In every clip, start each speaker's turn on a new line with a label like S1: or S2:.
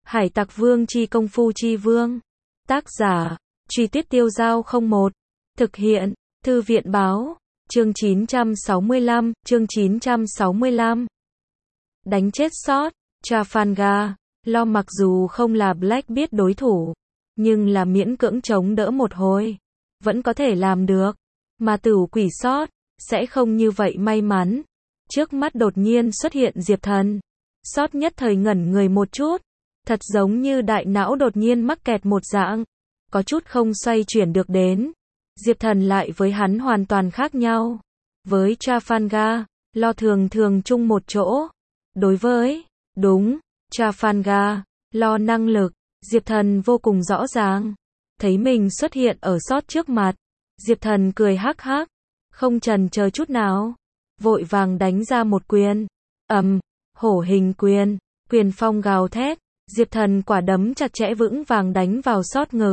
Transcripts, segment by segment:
S1: Hải Tặc Vương chi công phu chi vương. Tác giả, Truy Tuyết Tiêu Dao 01. Thực hiện, Thư viện báo. Chương 965. Đánh chết sót, Trafalgar. Lo mặc dù không là Blackbeard đối thủ, nhưng là miễn cưỡng chống đỡ một hồi. Vẫn có thể làm được. Mà Tửu Quỷ sót, sẽ không như vậy may mắn. Trước mắt đột nhiên xuất hiện Diệp Thần. Sót nhất thời ngẩn người một chút. Thật giống như đại não đột nhiên mắc kẹt một dạng. Có chút không xoay chuyển được đến. Diệp Thần lại với hắn hoàn toàn khác nhau. Với Trafalgar, Lo thường chung một chỗ. Đối với, đúng, Trafalgar, Lo năng lực, Diệp Thần vô cùng rõ ràng. Thấy mình xuất hiện ở sót trước mặt. Diệp Thần cười hắc hắc. Không chần chờ chút nào. Vội vàng đánh ra một quyền. Hổ hình quyền. Quyền phong gào thét. Diệp Thần quả đấm chặt chẽ vững vàng đánh vào sót ngực.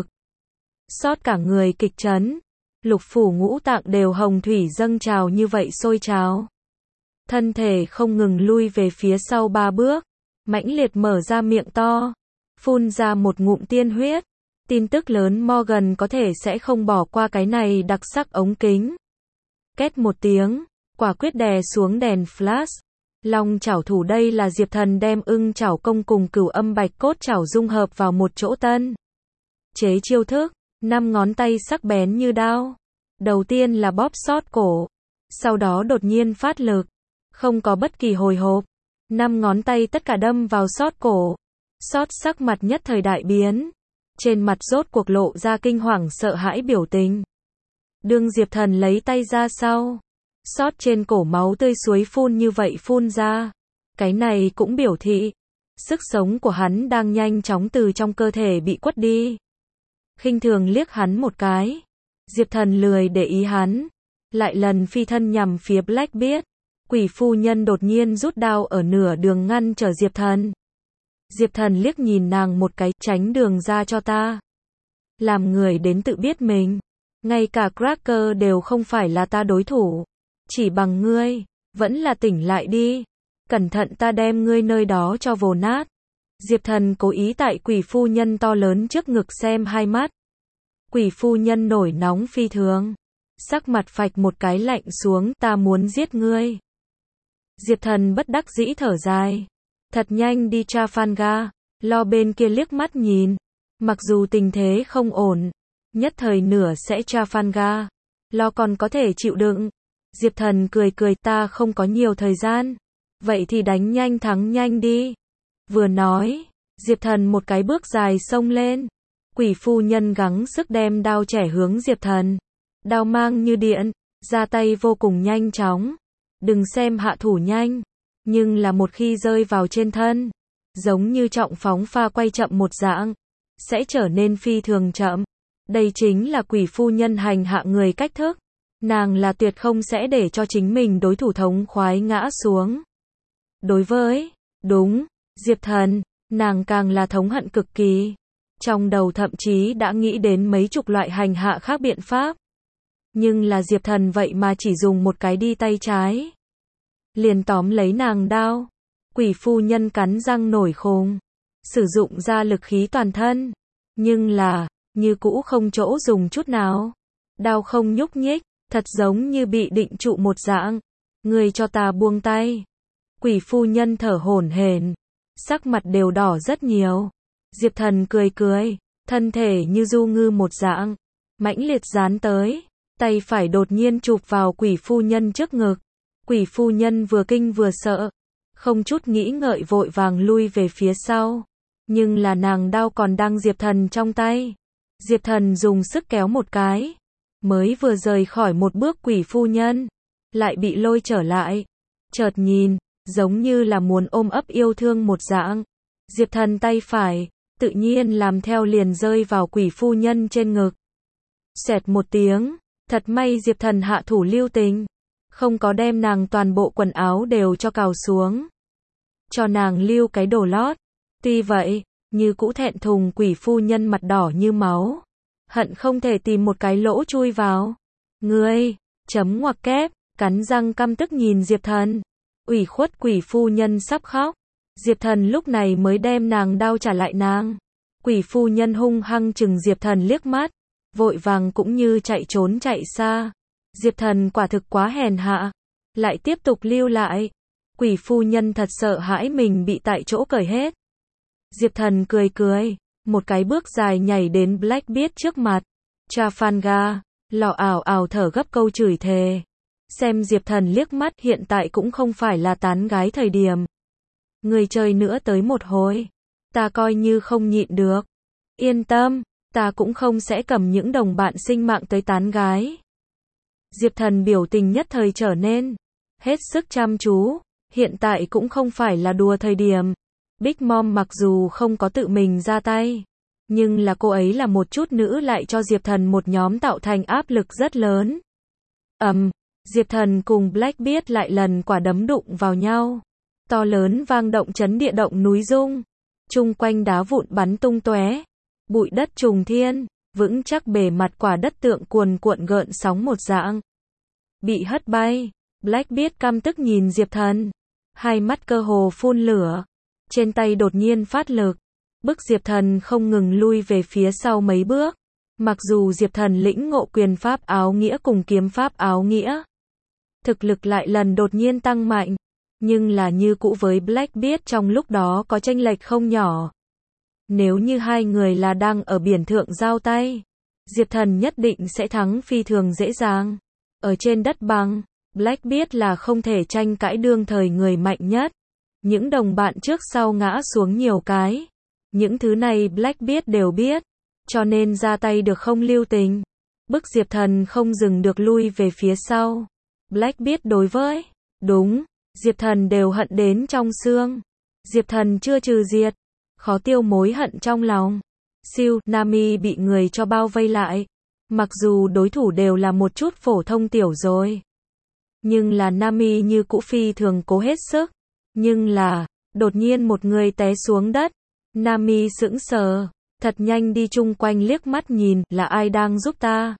S1: Sót cả người kịch chấn. Lục phủ ngũ tạng đều hồng thủy dâng trào như vậy sôi trào. Thân thể không ngừng lui về phía sau 3 bước. Mãnh liệt mở ra miệng to. Phun ra một ngụm tiên huyết. Tin tức lớn Morgan có thể sẽ không bỏ qua cái này đặc sắc ống kính. Két một tiếng. Quả quyết đè xuống đèn flash. Long chảo thủ đây là Diệp Thần đem ưng chảo công cùng cửu âm bạch cốt chảo dung hợp vào một chỗ tân. Chế chiêu thức, 5 ngón tay sắc bén như đao. Đầu tiên là bóp sót cổ. Sau đó đột nhiên phát lực. Không có bất kỳ hồi hộp. 5 ngón tay tất cả đâm vào sót cổ. Sót sắc mặt nhất thời đại biến. Trên mặt rốt cuộc lộ ra kinh hoàng sợ hãi biểu tình. Đương Diệp Thần lấy tay ra sau. Sót trên cổ máu tươi suối phun như vậy phun ra. Cái này cũng biểu thị. Sức sống của hắn đang nhanh chóng từ trong cơ thể bị quất đi. Khinh thường liếc hắn một cái. Diệp Thần lười để ý hắn. Lại lần phi thân nhằm phía Blackbeard. Quỷ phu nhân đột nhiên rút đao ở nửa đường ngăn trở Diệp Thần. Diệp Thần liếc nhìn nàng một cái, tránh đường ra cho ta. Làm người đến tự biết mình. Ngay cả Cracker đều không phải là ta đối thủ. Chỉ bằng ngươi, vẫn là tỉnh lại đi. Cẩn thận ta đem ngươi nơi đó cho vồ nát. Diệp Thần cố ý tại quỷ phu nhân to lớn trước ngực xem hai mắt. Quỷ phu nhân nổi nóng phi thường. Sắc mặt phạch một cái lạnh xuống, ta muốn giết ngươi. Diệp Thần bất đắc dĩ thở dài. Thật nhanh đi Trafalgar. Lo bên kia liếc mắt nhìn. Mặc dù tình thế không ổn. Nhất thời nửa sẽ Trafalgar. Lo còn có thể chịu đựng. Diệp Thần cười ta không có nhiều thời gian. Vậy thì đánh nhanh thắng nhanh đi. Vừa nói, Diệp Thần một cái bước dài xông lên. Quỷ phu nhân gắng sức đem đao chẻ hướng Diệp Thần. Đao mang như điện, ra tay vô cùng nhanh chóng. Đừng xem hạ thủ nhanh, nhưng là một khi rơi vào trên thân, giống như trọng phóng pha quay chậm một dạng, sẽ trở nên phi thường chậm. Đây chính là quỷ phu nhân hành hạ người cách thức. Nàng là tuyệt không sẽ để cho chính mình đối thủ thống khoái ngã xuống. Đối với, đúng, Diệp Thần, nàng càng là thống hận cực kỳ. Trong đầu thậm chí đã nghĩ đến mấy chục loại hành hạ khác biện pháp. Nhưng là Diệp Thần vậy mà chỉ dùng một cái đi tay trái. Liền tóm lấy nàng đao. Quỷ phu nhân cắn răng nổi khùng. Sử dụng ra lực khí toàn thân. Nhưng là, như cũ không chỗ dùng chút nào. Đao không nhúc nhích. Thật giống như bị định trụ một dạng. Ngươi cho ta buông tay. Quỷ phu nhân thở hổn hển. Sắc mặt đều đỏ rất nhiều. Diệp Thần cười. Thân thể như du ngư một dạng. Mãnh liệt dán tới. Tay phải đột nhiên chụp vào quỷ phu nhân trước ngực. Quỷ phu nhân vừa kinh vừa sợ. Không chút nghĩ ngợi vội vàng lui về phía sau. Nhưng là nàng đao còn đang Diệp Thần trong tay. Diệp Thần dùng sức kéo một cái. Mới vừa rời khỏi một bước quỷ phu nhân. Lại bị lôi trở lại. Chợt nhìn, giống như là muốn ôm ấp yêu thương một dạng. Diệp Thần tay phải, tự nhiên làm theo liền rơi vào quỷ phu nhân trên ngực. Xẹt một tiếng, thật may Diệp Thần hạ thủ lưu tình. Không có đem nàng toàn bộ quần áo đều cho cào xuống. Cho nàng lưu cái đồ lót. Tuy vậy, như cũ thẹn thùng quỷ phu nhân mặt đỏ như máu. Hận không thể tìm một cái lỗ chui vào. Ngươi, chấm ngoặc kép, cắn răng căm tức nhìn Diệp Thần. Ủy khuất quỷ phu nhân sắp khóc. Diệp Thần lúc này mới đem nàng đao trả lại nàng. Quỷ phu nhân hung hăng chừng Diệp Thần liếc mắt, vội vàng cũng như chạy trốn chạy xa. Diệp Thần quả thực quá hèn hạ, lại tiếp tục lưu lại. Quỷ phu nhân thật sợ hãi mình bị tại chỗ cởi hết. Diệp Thần cười cười, một cái bước dài nhảy đến Blackbeard trước mặt. Trafalgar, lọ ảo ảo thở gấp câu chửi thề. Xem Diệp Thần liếc mắt, hiện tại cũng không phải là tán gái thời điểm. Người chơi nữa tới một hồi, ta coi như không nhịn được. Yên tâm, ta cũng không sẽ cầm những đồng bạn sinh mạng tới tán gái. Diệp Thần biểu tình nhất thời trở nên hết sức chăm chú, hiện tại cũng không phải là đùa thời điểm. Big Mom mặc dù không có tự mình ra tay, nhưng là cô ấy là một chút nữ lại cho Diệp Thần một nhóm tạo thành áp lực rất lớn. Diệp Thần cùng Blackbeard lại lần quả đấm đụng vào nhau. To lớn vang động chấn địa động núi rung. Chung quanh đá vụn bắn tung tóe. Bụi đất trùng thiên, vững chắc bề mặt quả đất tượng cuồn cuộn gợn sóng một dạng. Bị hất bay, Blackbeard căm tức nhìn Diệp Thần. Hai mắt cơ hồ phun lửa. Trên tay đột nhiên phát lực. Bức Diệp Thần không ngừng lui về phía sau mấy bước. Mặc dù Diệp Thần lĩnh ngộ quyền pháp áo nghĩa cùng kiếm pháp áo nghĩa, thực lực lại lần đột nhiên tăng mạnh, nhưng là như cũ với Blackbeard trong lúc đó có chênh lệch không nhỏ. Nếu như hai người là đang ở biển thượng giao tay, Diệp Thần nhất định sẽ thắng phi thường dễ dàng. Ở trên đất bằng, Blackbeard là không thể tranh cãi, đương thời người mạnh nhất. Những đồng bạn trước sau ngã xuống nhiều cái. Những thứ này Blackbeard đều biết, cho nên ra tay được không lưu tình. Bức Diệp Thần không dừng được lui về phía sau. Blackbeard đối với, đúng, Diệp Thần đều hận đến trong xương. Diệp Thần chưa trừ diệt, khó tiêu mối hận trong lòng. Siêu, Nami bị người cho bao vây lại. Mặc dù đối thủ đều là một chút phổ thông tiểu rồi, nhưng là Nami như cũ phi thường cố hết sức. Nhưng là, đột nhiên một người té xuống đất. Nami sững sờ, thật nhanh đi chung quanh liếc mắt nhìn, là ai đang giúp ta?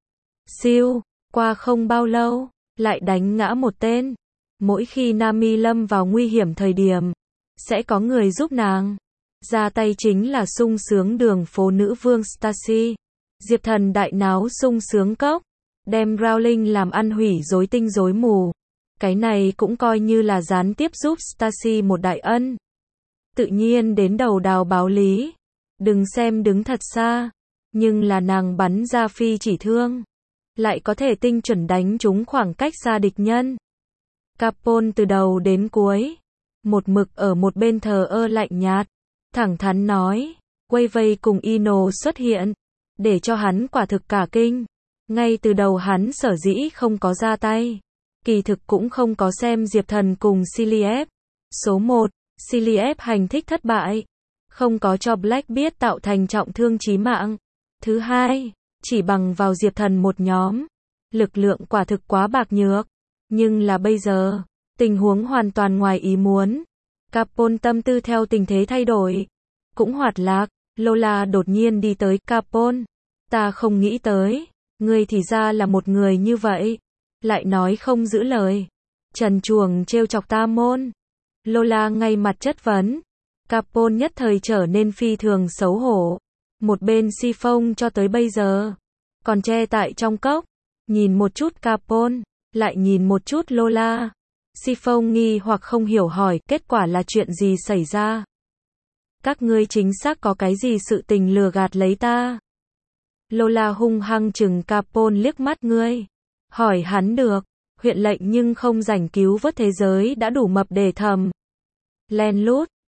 S1: Siêu, qua không bao lâu, lại đánh ngã một tên. Mỗi khi Nami lâm vào nguy hiểm thời điểm, sẽ có người giúp nàng. Ra tay chính là sung sướng đường phố nữ vương Stacy. Diệp Thần đại náo sung sướng cốc, đem Rowling làm ăn hủy rối tinh rối mù. Cái này cũng coi như là gián tiếp giúp Stacy một đại ân. Tự nhiên đến đầu đào báo lý. Đừng xem đứng thật xa, nhưng là nàng bắn ra phi chỉ thương, lại có thể tinh chuẩn đánh trúng khoảng cách xa địch nhân. Capone từ đầu đến cuối, một mực ở một bên thờ ơ lạnh nhạt, thẳng thắn nói, Quavey cùng Ino xuất hiện, để cho hắn quả thực cả kinh. Ngay từ đầu hắn sở dĩ không có ra tay, kỳ thực cũng không có xem Diệp Thần cùng Cillian. Số 1, Cillian hành thích thất bại, không có cho Blackbeard tạo thành trọng thương chí mạng. Thứ hai, chỉ bằng vào Diệp Thần một nhóm, lực lượng quả thực quá bạc nhược. Nhưng là bây giờ, tình huống hoàn toàn ngoài ý muốn. Capone tâm tư theo tình thế thay đổi, cũng hoạt lạc. Lola đột nhiên đi tới. Capone, ta không nghĩ tới, ngươi thì ra là một người như vậy, lại nói không giữ lời. Trần truồng trêu chọc ta môn. Lola ngay mặt chất vấn. Capone nhất thời trở nên phi thường xấu hổ. Một bên si phong cho tới bây giờ còn che tại trong cốc, nhìn một chút Capone, lại nhìn một chút Lola. Si phong nghi hoặc không hiểu hỏi, kết quả là chuyện gì xảy ra? Các ngươi chính xác có cái gì sự tình lừa gạt lấy ta? Lola hung hăng chừng Capone liếc mắt, ngươi hỏi hắn được, huyện lệnh nhưng không rảnh cứu vớt thế giới đã đủ mập để thầm. Len lút,